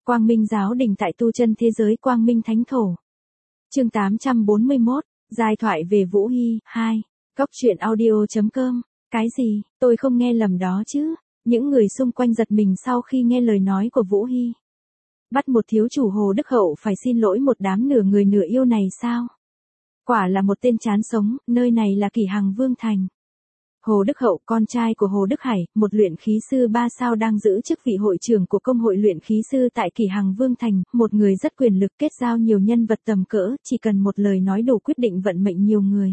Quang Minh Giáo Đình tại tu chân thế giới Quang Minh Thánh Thổ. Chương 841, giai thoại về Vũ Hy, 2. Góc truyện audio.com. Cái gì, tôi không nghe lầm đó chứ? Những người xung quanh giật mình sau khi nghe lời nói của Vũ Hy. Bắt một thiếu chủ Hồ Đức Hậu phải xin lỗi một đám nửa người nửa yêu này sao? Quả là một tên chán sống, nơi này là Kỷ Hằng Vương Thành. Hồ Đức Hậu, con trai của Hồ Đức Hải, một luyện khí sư 3 sao đang giữ chức vị hội trưởng của công hội luyện khí sư tại Kỷ Hằng Vương Thành, một người rất quyền lực, kết giao nhiều nhân vật tầm cỡ, chỉ cần một lời nói đủ quyết định vận mệnh nhiều người.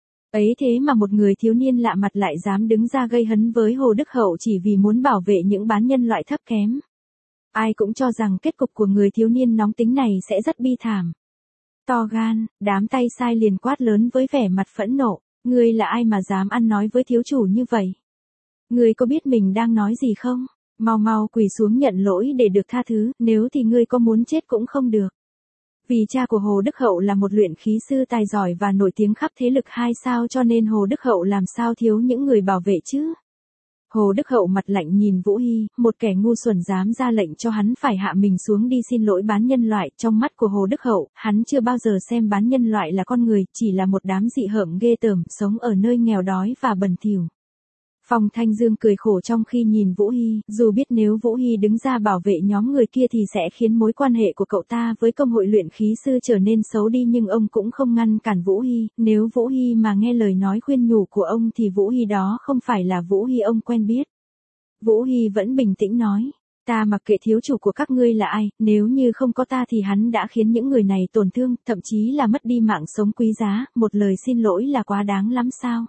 Ấy thế mà một người thiếu niên lạ mặt lại dám đứng ra gây hấn với Hồ Đức Hậu chỉ vì muốn bảo vệ những bán nhân loại thấp kém. Ai cũng cho rằng kết cục của người thiếu niên nóng tính này sẽ rất bi thảm. To gan, đám tay sai liền quát lớn với vẻ mặt phẫn nộ. Ngươi là ai mà dám ăn nói với thiếu chủ như vậy? Ngươi có biết mình đang nói gì không? Mau mau quỳ xuống nhận lỗi để được tha thứ, nếu thì ngươi có muốn chết cũng không được. Vì cha của Hồ Đức Hậu là một luyện khí sư tài giỏi và nổi tiếng khắp thế lực 2 sao cho nên Hồ Đức Hậu làm sao thiếu những người bảo vệ chứ? Hồ Đức Hậu mặt lạnh nhìn Vũ Hy, một kẻ ngu xuẩn dám ra lệnh cho hắn phải hạ mình xuống đi xin lỗi bán nhân loại. Trong mắt của Hồ Đức Hậu, hắn chưa bao giờ xem bán nhân loại là con người, chỉ là một đám dị hợm ghê tởm, sống ở nơi nghèo đói và bẩn thỉu. Phong Thanh Dương cười khổ trong khi nhìn Vũ Hy, dù biết nếu Vũ Hy đứng ra bảo vệ nhóm người kia thì sẽ khiến mối quan hệ của cậu ta với công hội luyện khí sư trở nên xấu đi, nhưng ông cũng không ngăn cản Vũ Hy. Nếu Vũ Hy mà nghe lời nói khuyên nhủ của ông thì Vũ Hy đó không phải là Vũ Hy ông quen biết. Vũ Hy vẫn bình tĩnh nói, ta mặc kệ thiếu chủ của các ngươi là ai, nếu như không có ta thì hắn đã khiến những người này tổn thương, thậm chí là mất đi mạng sống quý giá, một lời xin lỗi là quá đáng lắm sao?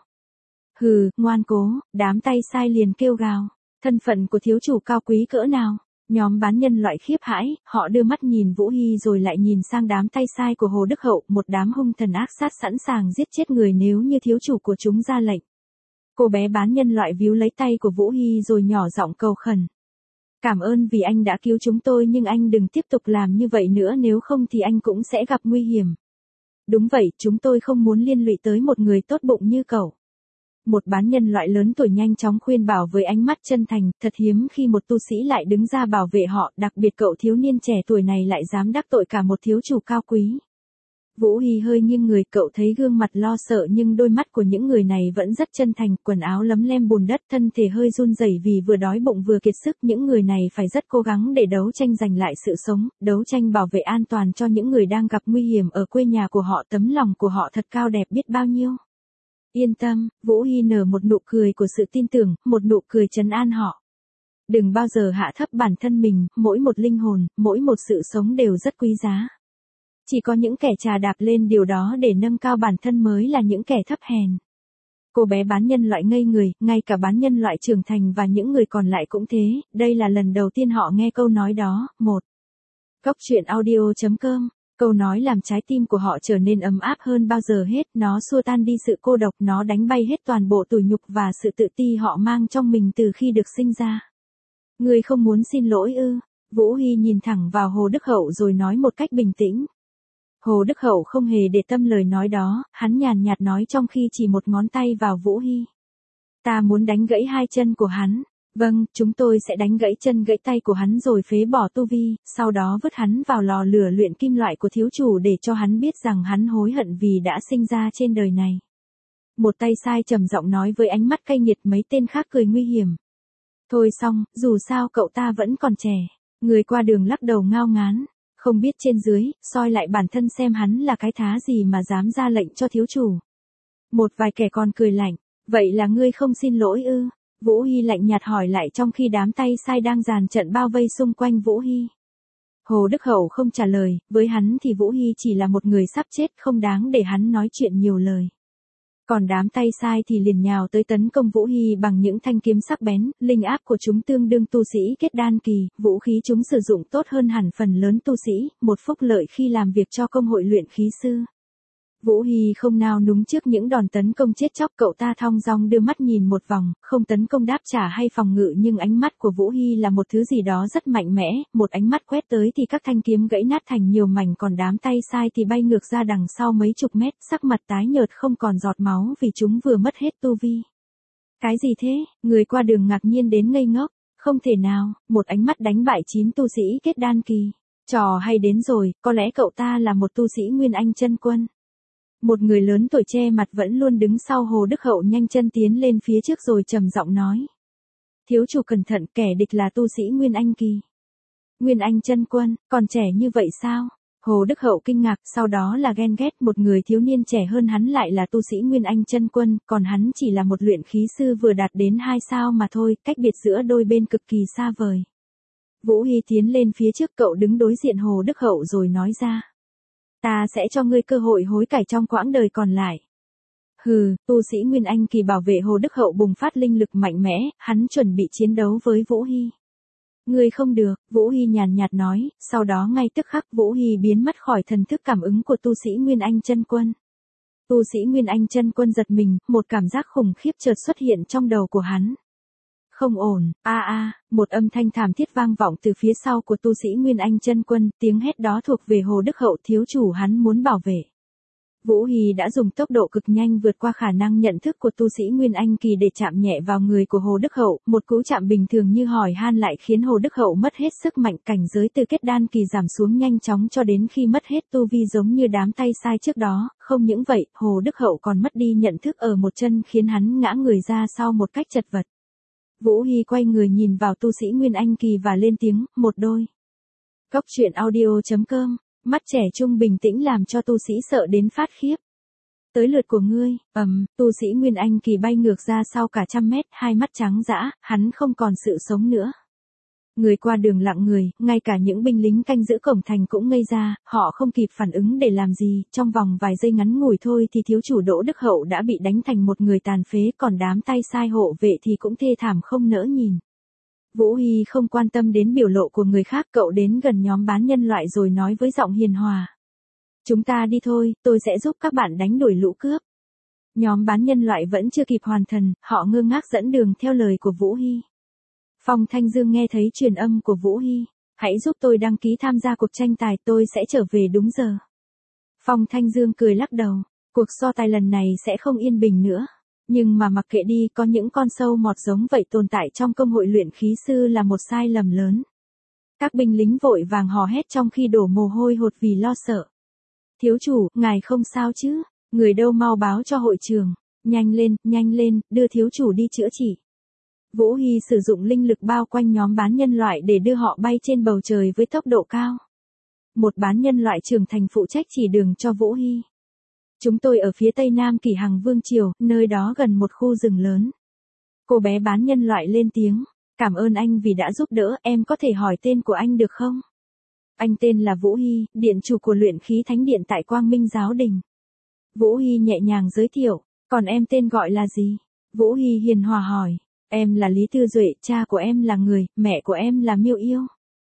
Hừ, ngoan cố, đám tay sai liền kêu gào. Thân phận của thiếu chủ cao quý cỡ nào? Nhóm bán nhân loại khiếp hãi, họ đưa mắt nhìn Vũ Hy rồi lại nhìn sang đám tay sai của Hồ Đức Hậu, một đám hung thần ác sát sẵn sàng giết chết người nếu như thiếu chủ của chúng ra lệnh. Cô bé bán nhân loại víu lấy tay của Vũ Hy rồi nhỏ giọng cầu khẩn. Cảm ơn vì anh đã cứu chúng tôi, nhưng anh đừng tiếp tục làm như vậy nữa, nếu không thì anh cũng sẽ gặp nguy hiểm. Đúng vậy, chúng tôi không muốn liên lụy tới một người tốt bụng như cậu. Một bán nhân loại lớn tuổi nhanh chóng khuyên bảo với ánh mắt chân thành, thật hiếm khi một tu sĩ lại đứng ra bảo vệ họ, đặc biệt cậu thiếu niên trẻ tuổi này lại dám đắc tội cả một thiếu chủ cao quý. Vũ Hy hơi nghiêng người, cậu thấy gương mặt lo sợ nhưng đôi mắt của những người này vẫn rất chân thành, quần áo lấm lem bùn đất, thân thể hơi run rẩy vì vừa đói bụng vừa kiệt sức. Những người này phải rất cố gắng để đấu tranh giành lại sự sống, đấu tranh bảo vệ an toàn cho những người đang gặp nguy hiểm ở quê nhà của họ. Tấm lòng của họ thật cao đẹp biết bao nhiêu. Yên tâm, Vũ Hy nở một nụ cười của sự tin tưởng, một nụ cười trấn an họ. Đừng bao giờ hạ thấp bản thân mình, mỗi một linh hồn, mỗi một sự sống đều rất quý giá. Chỉ có những kẻ trà đạp lên điều đó để nâng cao bản thân mới là những kẻ thấp hèn. Cô bé bán nhân loại ngây người, ngay cả bán nhân loại trưởng thành và những người còn lại cũng thế, đây là lần đầu tiên họ nghe câu nói đó. 1. Góc truyện audio.com. Câu nói làm trái tim của họ trở nên ấm áp hơn bao giờ hết, nó xua tan đi sự cô độc, nó đánh bay hết toàn bộ tủi nhục và sự tự ti họ mang trong mình từ khi được sinh ra. Ngươi không muốn xin lỗi ư? Vũ Hy nhìn thẳng vào Hồ Đức Hậu rồi nói một cách bình tĩnh. Hồ Đức Hậu không hề để tâm lời nói đó, hắn nhàn nhạt nói trong khi chỉ một ngón tay vào Vũ Hy. Ta muốn đánh gãy 2 chân của hắn. Vâng, chúng tôi sẽ đánh gãy chân gãy tay của hắn rồi phế bỏ tu vi, sau đó vứt hắn vào lò lửa luyện kim loại của thiếu chủ để cho hắn biết rằng hắn hối hận vì đã sinh ra trên đời này. Một tay sai trầm giọng nói với ánh mắt cay nghiệt, mấy tên khác cười nguy hiểm. Thôi xong, dù sao cậu ta vẫn còn trẻ. Người qua đường lắc đầu ngao ngán, không biết trên dưới, soi lại bản thân xem hắn là cái thá gì mà dám ra lệnh cho thiếu chủ. Một vài kẻ còn cười lạnh, vậy là ngươi không xin lỗi ư? Vũ Hy lạnh nhạt hỏi lại trong khi đám tay sai đang dàn trận bao vây xung quanh Vũ Hy. Hồ Đức Hậu không trả lời, với hắn thì Vũ Hy chỉ là một người sắp chết, không đáng để hắn nói chuyện nhiều lời. Còn đám tay sai thì liền nhào tới tấn công Vũ Hy bằng những thanh kiếm sắc bén, linh áp của chúng tương đương tu sĩ kết đan kỳ, vũ khí chúng sử dụng tốt hơn hẳn phần lớn tu sĩ, một phúc lợi khi làm việc cho công hội luyện khí sư. Vũ Hy không nao núng trước những đòn tấn công chết chóc, cậu ta thong dong đưa mắt nhìn một vòng, không tấn công đáp trả hay phòng ngự, nhưng ánh mắt của Vũ Hy là một thứ gì đó rất mạnh mẽ, một ánh mắt quét tới thì các thanh kiếm gãy nát thành nhiều mảnh, còn đám tay sai thì bay ngược ra đằng sau mấy chục mét, sắc mặt tái nhợt không còn giọt máu vì chúng vừa mất hết tu vi. Cái gì thế? Người qua đường ngạc nhiên đến ngây ngốc. Không thể nào, một ánh mắt đánh bại 9 tu sĩ kết đan kỳ. Trò hay đến rồi, có lẽ cậu ta là một tu sĩ Nguyên Anh chân quân. Một người lớn tuổi che mặt vẫn luôn đứng sau Hồ Đức Hậu nhanh chân tiến lên phía trước rồi trầm giọng nói. Thiếu chủ cẩn thận, kẻ địch là tu sĩ Nguyên Anh kỳ. Nguyên Anh chân quân, còn trẻ như vậy sao? Hồ Đức Hậu kinh ngạc, sau đó là ghen ghét, một người thiếu niên trẻ hơn hắn lại là tu sĩ Nguyên Anh chân quân, còn hắn chỉ là một luyện khí sư vừa đạt đến 2 sao mà thôi, cách biệt giữa đôi bên cực kỳ xa vời. Vũ Hy tiến lên phía trước, cậu đứng đối diện Hồ Đức Hậu rồi nói ra. Ta sẽ cho ngươi cơ hội hối cải trong quãng đời còn lại. Hừ, tu sĩ Nguyên Anh kỳ bảo vệ Hồ Đức Hậu bùng phát linh lực mạnh mẽ, hắn chuẩn bị chiến đấu với Vũ Hy. Ngươi không được, Vũ Hy nhàn nhạt nói, sau đó ngay tức khắc Vũ Hy biến mất khỏi thần thức cảm ứng của tu sĩ Nguyên Anh chân quân. Tu sĩ Nguyên Anh chân quân giật mình, một cảm giác khủng khiếp chợt xuất hiện trong đầu của hắn. Không ổn, một âm thanh thảm thiết vang vọng từ phía sau của tu sĩ Nguyên Anh chân quân, tiếng hét đó thuộc về Hồ Đức Hậu, thiếu chủ hắn muốn bảo vệ. Vũ Hy đã dùng tốc độ cực nhanh vượt qua khả năng nhận thức của tu sĩ Nguyên Anh kỳ để chạm nhẹ vào người của Hồ Đức Hậu, một cú chạm bình thường như hỏi han lại khiến Hồ Đức Hậu mất hết sức mạnh, cảnh giới từ kết đan kỳ giảm xuống nhanh chóng cho đến khi mất hết tu vi giống như đám tay sai trước đó, không những vậy, Hồ Đức Hậu còn mất đi nhận thức ở một chân khiến hắn ngã người ra sau một cách chật vật. Vũ Hy quay người nhìn vào tu sĩ Nguyên Anh kỳ và lên tiếng, một đôi. Góc truyện audio.com, mắt trẻ trung bình tĩnh làm cho tu sĩ sợ đến phát khiếp. Tới lượt của ngươi, tu sĩ Nguyên Anh kỳ bay ngược ra sau cả 100 mét, hai mắt trắng dã, hắn không còn sự sống nữa. Người qua đường lặng người, ngay cả những binh lính canh giữ cổng thành cũng ngây ra, họ không kịp phản ứng để làm gì, trong vòng vài giây ngắn ngủi thôi thì thiếu chủ Đỗ Đức Hậu đã bị đánh thành một người tàn phế, còn đám tay sai hộ vệ thì cũng thê thảm không nỡ nhìn. Vũ Hy không quan tâm đến biểu lộ của người khác, cậu đến gần nhóm bán nhân loại rồi nói với giọng hiền hòa. Chúng ta đi thôi, tôi sẽ giúp các bạn đánh đuổi lũ cướp. Nhóm bán nhân loại vẫn chưa kịp hoàn thần, họ ngơ ngác dẫn đường theo lời của Vũ Hy. Phong Thanh Dương nghe thấy truyền âm của Vũ Hy. Hãy giúp tôi đăng ký tham gia cuộc tranh tài, tôi sẽ trở về đúng giờ. Phong Thanh Dương cười lắc đầu. Cuộc so tài lần này sẽ không yên bình nữa. Nhưng mà mặc kệ đi, có những con sâu mọt giống vậy tồn tại trong công hội luyện khí sư là một sai lầm lớn. Các binh lính vội vàng hò hét trong khi đổ mồ hôi hột vì lo sợ. Thiếu chủ, ngài không sao chứ? Người đâu mau báo cho hội trường. Nhanh lên, đưa thiếu chủ đi chữa trị. Vũ Hy sử dụng linh lực bao quanh nhóm bán nhân loại để đưa họ bay trên bầu trời với tốc độ cao. Một bán nhân loại trưởng thành phụ trách chỉ đường cho Vũ Hy. Chúng tôi ở phía tây nam Kỷ Hằng Vương Triều, nơi đó gần một khu rừng lớn. Cô bé bán nhân loại lên tiếng. Cảm ơn anh vì đã giúp đỡ, em có thể hỏi tên của anh được không? Anh tên là Vũ Hy, điện chủ của luyện khí thánh điện tại Quang Minh Giáo Đình. Vũ Hy nhẹ nhàng giới thiệu, còn em tên gọi là gì? Vũ Hy hiền hòa hỏi. Em là Lý Tư Duệ, cha của em là người, mẹ của em là Miêu Yêu.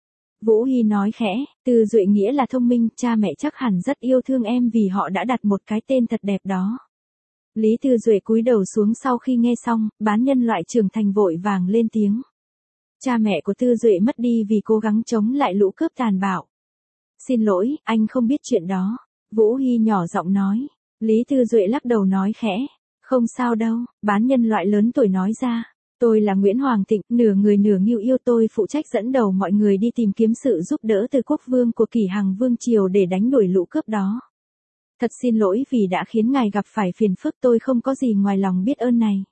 Vũ Hy nói khẽ, Tư Duệ nghĩa là thông minh, cha mẹ chắc hẳn rất yêu thương em vì họ đã đặt một cái tên thật đẹp đó. Lý Tư Duệ cúi đầu xuống sau khi nghe xong, bán nhân loại trưởng thành vội vàng lên tiếng. Cha mẹ của Tư Duệ mất đi vì cố gắng chống lại lũ cướp tàn bạo. Xin lỗi, anh không biết chuyện đó. Vũ Hy nhỏ giọng nói. Lý Tư Duệ lắc đầu nói khẽ. Không sao đâu, bán nhân loại lớn tuổi nói ra. Tôi là Nguyễn Hoàng Tịnh, nửa người nửa ngưu yêu, tôi phụ trách dẫn đầu mọi người đi tìm kiếm sự giúp đỡ từ quốc vương của Kỷ Hằng Vương Triều để đánh đuổi lũ cướp đó. Thật xin lỗi vì đã khiến ngài gặp phải phiền phức, tôi không có gì ngoài lòng biết ơn này.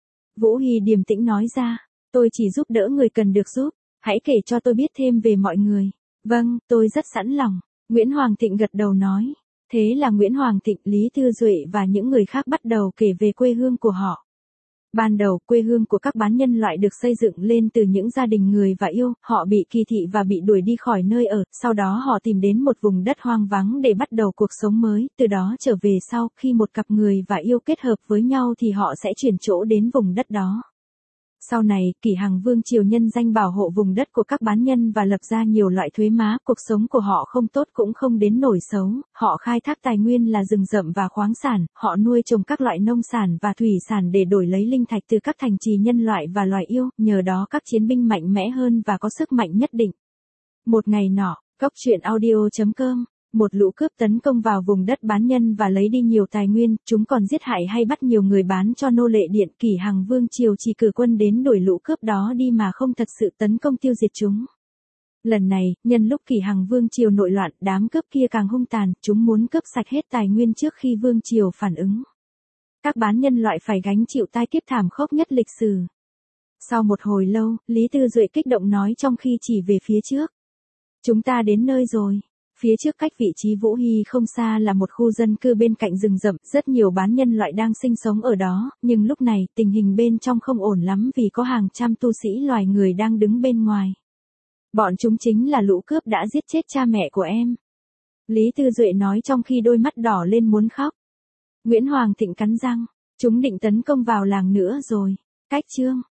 Vũ Hy điềm tĩnh nói ra, tôi chỉ giúp đỡ người cần được giúp, hãy kể cho tôi biết thêm về mọi người. Vâng, tôi rất sẵn lòng, Nguyễn Hoàng Tịnh gật đầu nói. Thế là Nguyễn Hoàng Tịnh, Lý Tư Duệ và những người khác bắt đầu kể về quê hương của họ. Ban đầu, quê hương của các bán nhân loại được xây dựng lên từ những gia đình người và yêu, họ bị kỳ thị và bị đuổi đi khỏi nơi ở, sau đó họ tìm đến một vùng đất hoang vắng để bắt đầu cuộc sống mới, từ đó trở về sau, khi một cặp người và yêu kết hợp với nhau thì họ sẽ chuyển chỗ đến vùng đất đó. Sau này, Kỷ Hằng Vương Triều nhân danh bảo hộ vùng đất của các bán nhân và lập ra nhiều loại thuế má, cuộc sống của họ không tốt cũng không đến nổi xấu, họ khai thác tài nguyên là rừng rậm và khoáng sản, họ nuôi trồng các loại nông sản và thủy sản để đổi lấy linh thạch từ các thành trì nhân loại và loài yêu, nhờ đó các chiến binh mạnh mẽ hơn và có sức mạnh nhất định. Một ngày nọ, góc truyện audio.com một lũ cướp tấn công vào vùng đất bán nhân và lấy đi nhiều tài nguyên, chúng còn giết hại hay bắt nhiều người bán cho nô lệ Điện Kỷ Hằng Vương Triều chỉ cử quân đến đuổi lũ cướp đó đi mà không thật sự tấn công tiêu diệt chúng. Lần này, nhân lúc Kỷ Hằng Vương Triều nội loạn, đám cướp kia càng hung tàn, chúng muốn cướp sạch hết tài nguyên trước khi Vương Triều phản ứng. Các bán nhân loại phải gánh chịu tai kiếp thảm khốc nhất lịch sử. Sau một hồi lâu, Lý Tư Duệ kích động nói trong khi chỉ về phía trước. Chúng ta đến nơi rồi. Phía trước cách vị trí Vũ Hy không xa là một khu dân cư bên cạnh rừng rậm, rất nhiều bán nhân loại đang sinh sống ở đó, nhưng lúc này tình hình bên trong không ổn lắm vì có hàng trăm tu sĩ loài người đang đứng bên ngoài. Bọn chúng chính là lũ cướp đã giết chết cha mẹ của em. Lý Tư Duệ nói trong khi đôi mắt đỏ lên muốn khóc. Nguyễn Hoàng Thịnh cắn răng, chúng định tấn công vào làng nữa rồi. Cách chương